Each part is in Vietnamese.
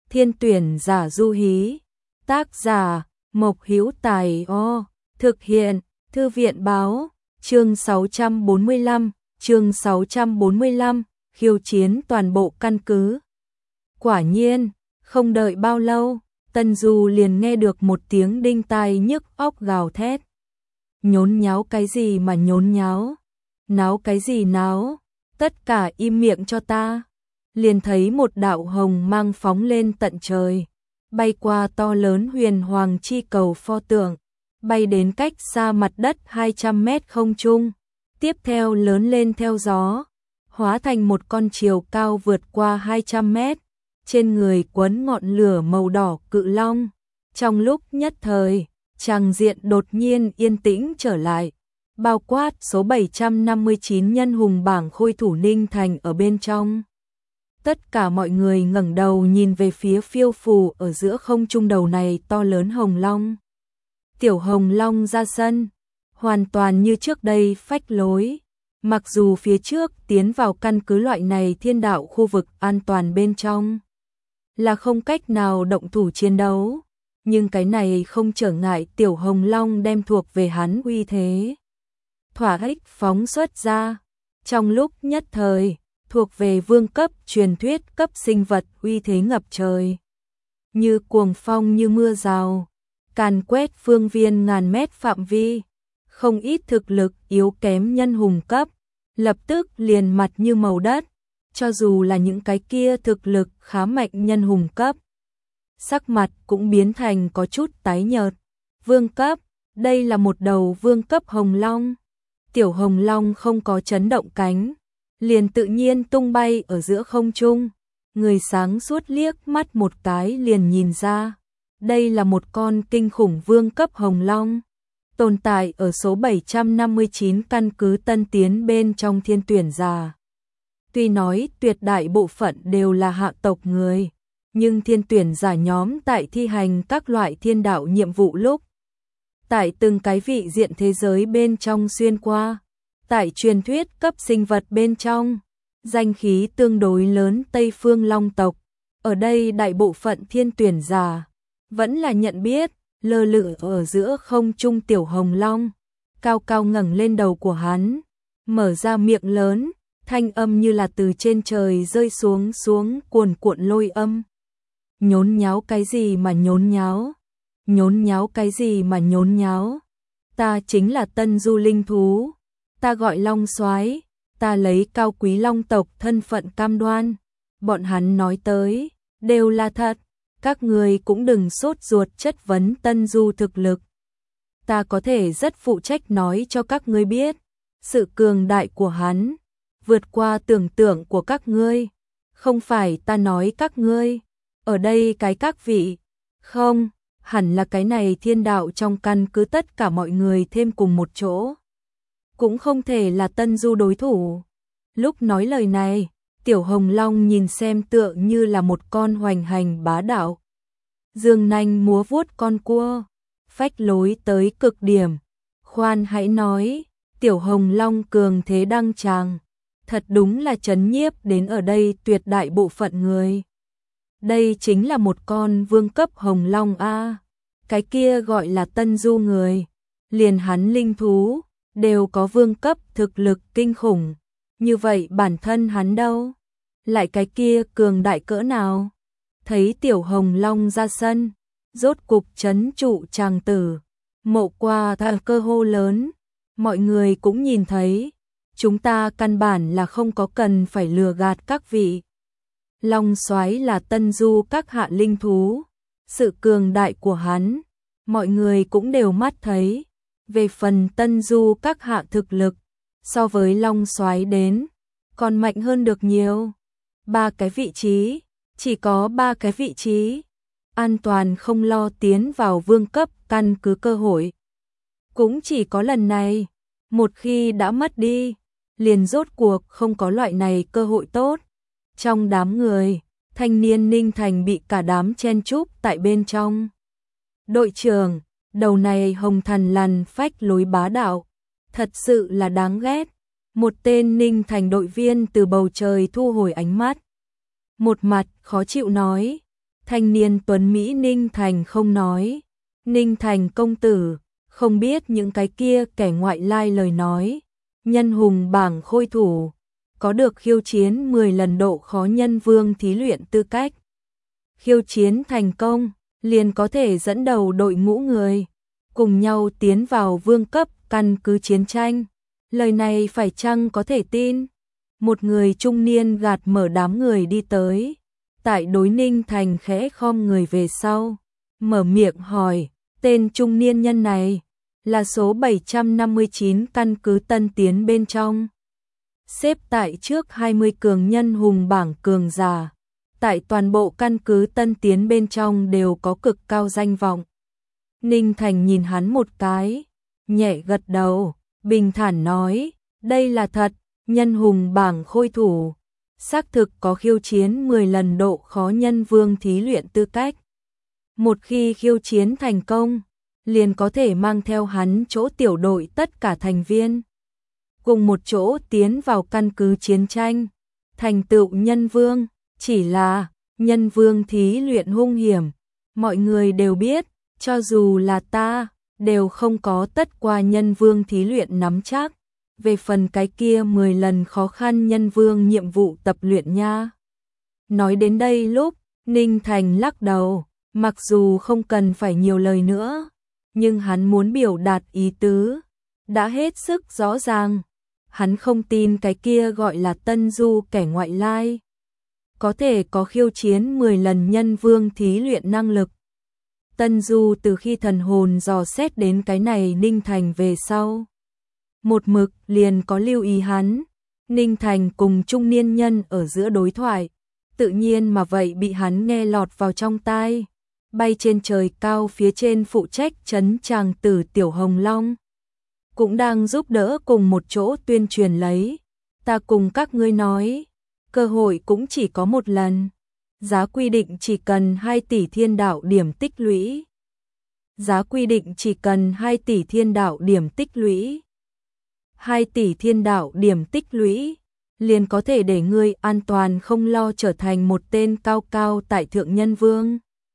Thiên tuyển giả du hí. Tác giả Mộc Hữu Tài. Thực hiện Thư viện báo. Chương 645, chương 645, khiêu chiến toàn bộ căn cứ. Quả nhiên, không đợi bao lâu, Tân Du liền nghe được một tiếng đinh tai nhức óc gào thét. Nhốn nháo cái gì mà nhốn nháo? Náo cái gì náo? Tất cả im miệng cho ta. Liền thấy một đạo hồng mang phóng lên tận trời, bay qua to lớn huyền hoàng chi cầu pho tượng, bay đến cách xa mặt đất 200 mét không trung, tiếp theo lớn lên theo gió, hóa thành một con chiều cao vượt qua 200 mét, trên người quấn ngọn lửa màu đỏ cự long. Trong lúc nhất thời, tràng diện đột nhiên yên tĩnh trở lại, bao quát số 759 nhân hùng bảng khôi thủ Ninh Thành ở bên trong. Tất cả mọi người ngẩng đầu nhìn về phía phiêu phù ở giữa không trung đầu này to lớn hồng long. Tiểu hồng long ra sân, hoàn toàn như trước đây phách lối. Mặc dù phía trước tiến vào căn cứ loại này thiên đạo khu vực an toàn bên trong là không cách nào động thủ chiến đấu, nhưng cái này không trở ngại tiểu hồng long đem thuộc về hắn uy thế thỏa thích phóng xuất ra. Trong lúc nhất thời, thuộc về vương cấp truyền thuyết cấp sinh vật uy thế ngập trời, như cuồng phong như mưa rào, càn quét phương viên ngàn mét phạm vi. Không ít thực lực yếu kém nhân hùng cấp lập tức liền mặt như màu đất, cho dù là những cái kia thực lực khá mạnh nhân hùng cấp, sắc mặt cũng biến thành có chút tái nhợt. Vương cấp, đây là một đầu vương cấp hồng long. Tiểu hồng long không có chấn động cánh, liền tự nhiên tung bay ở giữa không trung. Người sáng suốt liếc mắt một cái liền nhìn ra, đây là một con kinh khủng vương cấp hồng long, tồn tại ở số 759 căn cứ Tân Tiến bên trong thiên tuyển giả. Tuy nói tuyệt đại bộ phận đều là hạ tộc người, nhưng thiên tuyển giả nhóm tại thi hành các loại thiên đạo nhiệm vụ lúc, tại từng cái vị diện thế giới bên trong xuyên qua, tại truyền thuyết cấp sinh vật bên trong, danh khí tương đối lớn Tây Phương Long tộc, ở đây đại bộ phận thiên tuyển giả vẫn là nhận biết. Lơ lửng ở giữa không trung tiểu hồng long, cao cao ngẩng lên đầu của hắn, mở ra miệng lớn, thanh âm như là từ trên trời rơi xuống cuồn cuộn lôi âm. Nhốn nháo cái gì mà nhốn nháo? Nhốn nháo cái gì mà nhốn nháo? Ta chính là Tân Du linh thú, ta gọi Long Soái, ta lấy cao quý long tộc thân phận cam đoan, bọn hắn nói tới đều là thật. Các người cũng đừng sốt ruột chất vấn Tân Du thực lực. Ta có thể rất phụ trách nói cho các ngươi biết, sự cường đại của hắn vượt qua tưởng tượng của các ngươi. Không phải ta nói các ngươi, ở đây cái các vị, không, hẳn là cái này thiên đạo trong căn cứ tất cả mọi người thêm cùng một chỗ, cũng không thể là Tân Du đối thủ. Lúc nói lời này, tiểu hồng long nhìn xem tựa như là một con hoành hành bá đạo, dương nanh múa vuốt con cua, phách lối tới cực điểm. Khoan hãy nói, tiểu hồng long cường thế đăng tràng, thật đúng là chấn nhiếp đến ở đây tuyệt đại bộ phận người. Đây chính là một con vương cấp hồng long a. Cái kia gọi là Tân Du người, liền hắn linh thú đều có vương cấp thực lực kinh khủng, như vậy bản thân hắn đâu, lại cái kia cường đại cỡ nào? Thấy tiểu hồng long ra sân, rốt cục trấn trụ tràng tử, Mộ Qua cơ hô lớn, mọi người cũng nhìn thấy, chúng ta căn bản là không có cần phải lừa gạt các vị. Long Soái là Tân Du các hạ linh thú, sự cường đại của hắn, mọi người cũng đều mắt thấy. Về phần Tân Du các hạ thực lực, so với Long Soái đến, còn mạnh hơn được nhiều. 3 cái vị trí, chỉ có 3 cái vị trí, an toàn không lo tiến vào vương cấp căn cứ cơ hội. Cũng chỉ có lần này, một khi đã mất đi, liền rốt cuộc không có loại này cơ hội tốt. Trong đám người, thanh niên Ninh Thành bị cả đám chen chúc tại bên trong. Đội trưởng, đầu này hồng thần lằn phách lối bá đạo, thật sự là đáng ghét. Một tên Ninh Thành đội viên từ bầu trời thu hồi ánh mắt, một mặt khó chịu nói, Thanh niên tuấn Mỹ Ninh Thành không nói. Ninh Thành công tử, không biết những cái kia kẻ ngoại lai lời nói. Nhân hùng bảng khôi thủ, có được khiêu chiến 10 lần độ khó nhân vương thí luyện tư cách. Khiêu chiến thành công, liền có thể dẫn đầu đội ngũ người, cùng nhau tiến vào vương cấp căn cứ chiến tranh. Lời này phải chăng có thể tin? Một người trung niên gạt mở đám người đi tới. Tại đối Ninh Thành khẽ khom người về sau, mở miệng hỏi, tên trung niên nhân này là số 759 căn cứ Tân Tiến bên trong. Xếp tại trước 20 cường nhân hùng bảng cường giả. Tại toàn bộ căn cứ Tân Tiến bên trong đều có cực cao danh vọng. Ninh Thành nhìn hắn một cái, nhẹ gật đầu, bình thản nói, đây là thật, nhân hùng bảng khôi thủ. Xác thực có khiêu chiến 10 lần độ khó nhân vương thí luyện tư cách. Một khi khiêu chiến thành công, liền có thể mang theo hắn chỗ tiểu đội tất cả thành viên, cùng một chỗ tiến vào căn cứ chiến tranh, thành tựu nhân vương. Chỉ là, nhân vương thí luyện hung hiểm, mọi người đều biết, cho dù là ta, đều không có tất qua nhân vương thí luyện nắm chắc. Về phần cái kia 10 lần khó khăn nhân vương nhiệm vụ tập luyện nha. Nói đến đây lúc, Ninh Thành lắc đầu, mặc dù không cần phải nhiều lời nữa, nhưng hắn muốn biểu đạt ý tứ, đã hết sức rõ ràng. Hắn không tin cái kia gọi là Tân Du kẻ ngoại lai có thể có khiêu chiến 10 lần nhân vương thí luyện năng lực. Tân Du từ khi thần hồn dò xét đến cái này Ninh Thành về sau, một mực liền có lưu ý hắn. Ninh Thành cùng trung niên nhân ở giữa đối thoại, tự nhiên mà vậy bị hắn nghe lọt vào trong tai. Bay trên trời cao phía trên phụ trách trấn tràng tử Tiểu Hồng Long, cũng đang giúp đỡ cùng một chỗ tuyên truyền lấy. Ta cùng các ngươi nói, cơ hội cũng chỉ có một lần. Giá quy định chỉ cần 2 tỷ thiên đạo điểm tích lũy. Giá quy định chỉ cần 2 tỷ thiên đạo điểm tích lũy. 2 tỷ thiên đạo điểm tích lũy, liền có thể để ngươi an toàn không lo trở thành một tên cao cao tại thượng nhân vương.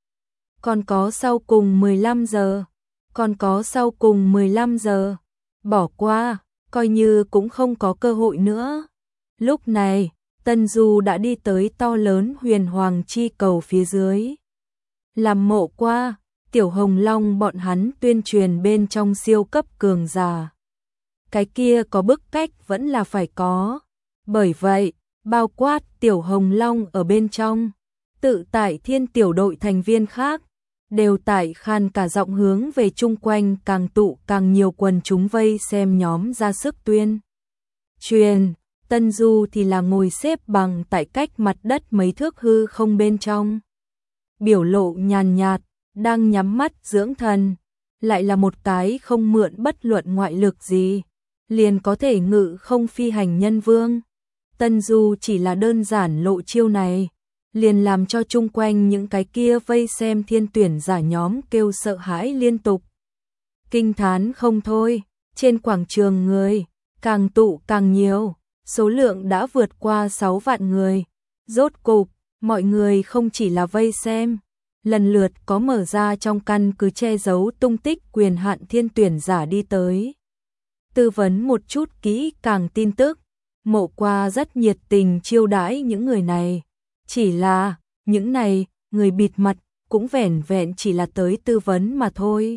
Còn có sau cùng 15 giờ, còn có sau cùng 15 giờ, bỏ qua, coi như cũng không có cơ hội nữa. Lúc này, Tân Du đã đi tới to lớn huyền hoàng chi cầu phía dưới. Làm mộ qua, Tiểu Hồng Long bọn hắn tuyên truyền bên trong siêu cấp cường giả. Cái kia có bức cách vẫn là phải có. Bởi vậy, bao quát Tiểu Hồng Long ở bên trong, tự tại thiên tiểu đội thành viên khác, đều tại khan cả giọng hướng về chung quanh càng tụ càng nhiều quần chúng vây xem nhóm ra sức tuyên truyền. Tân Du thì là ngồi xếp bằng tại cách mặt đất mấy thước hư không bên trong. Biểu lộ nhàn nhạt, đang nhắm mắt dưỡng thần, lại là một cái không mượn bất luận ngoại lực gì, liền có thể ngự không phi hành nhân vương. Tân Du chỉ là đơn giản lộ chiêu này, liền làm cho chung quanh những cái kia vây xem thiên tuyển giả nhóm kêu sợ hãi liên tục. Kinh thán không thôi, trên quảng trường người, càng tụ càng nhiều, số lượng đã vượt qua 6 vạn người. Rốt cục, mọi người không chỉ là vây xem, lần lượt có mở ra trong căn cứ che giấu tung tích quyền hạn thiên tuyển giả đi tới. Tư vấn một chút kỹ càng tin tức, Mộ Qua rất nhiệt tình chiêu đãi những người này. Chỉ là, những này, người bịt mặt, cũng vẻn vẹn chỉ là tới tư vấn mà thôi.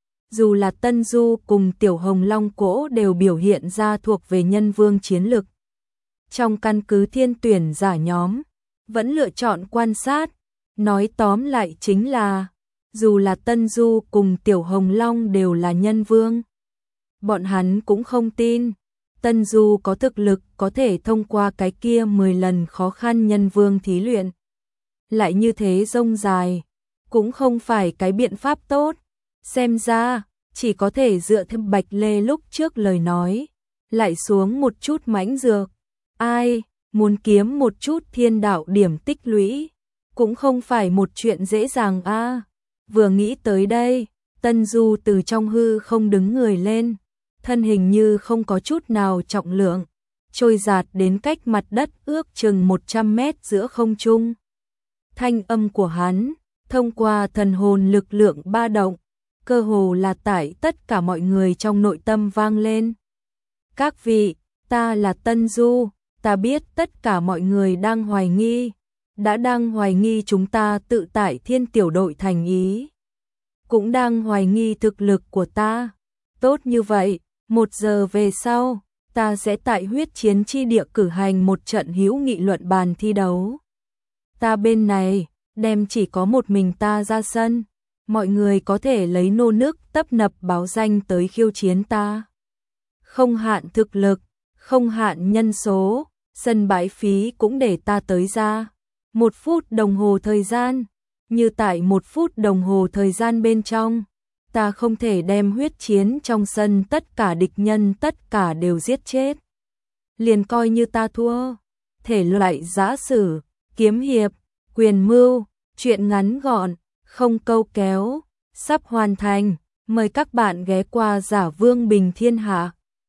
Dù là Tân Du cùng Tiểu Hồng Long Cỗ đều biểu hiện ra thuộc về nhân vương chiến lực. Trong căn cứ thiên tuyển giả nhóm, vẫn lựa chọn quan sát. Nói tóm lại chính là, dù là Tân Du cùng Tiểu Hồng Long đều là nhân vương, bọn hắn cũng không tin Tân Du có thực lực có thể thông qua cái kia 10 lần khó khăn nhân vương thí luyện. Lại như thế rông dài, cũng không phải cái biện pháp tốt. Xem ra, chỉ có thể dựa theo Bạch Lê lúc trước lời nói, lại xuống một chút mãnh dược. Ai, muốn kiếm một chút thiên đạo điểm tích lũy, cũng không phải một chuyện dễ dàng a. Vừa nghĩ tới đây, Tân Du từ trong hư không đứng người lên, thân hình như không có chút nào trọng lượng, trôi dạt đến cách mặt đất ước chừng 100 mét giữa không trung. Thanh âm của hắn, thông qua thần hồn lực lượng ba động, cơ hồ là tải tất cả mọi người trong nội tâm vang lên. Các vị, ta là Tân Du, ta biết tất cả mọi người đang hoài nghi, đã đang hoài nghi chúng ta tự tải Thiên tiểu đội thành ý. Cũng đang hoài nghi thực lực của ta. Tốt như vậy, 1 giờ về sau, ta sẽ tại huyết chiến chi địa cử hành một trận hữu nghị luận bàn thi đấu. Ta bên này, đem chỉ có một mình ta ra sân, mọi người có thể lấy nô nức tấp nập báo danh tới khiêu chiến ta. Không hạn thực lực, không hạn nhân số, sân bãi phí cũng để ta tới ra. 1 phút đồng hồ thời gian, như tại 1 phút đồng hồ thời gian bên trong, ta không thể đem huyết chiến trong sân tất cả địch nhân tất cả đều giết chết. Liền coi như ta thua. Thể loại giã sử, kiếm hiệp, quyền mưu, truyện ngắn gọn, không câu kéo, sắp hoàn thành. Mời các bạn ghé qua Giả Vương Bình Thiên Hạ.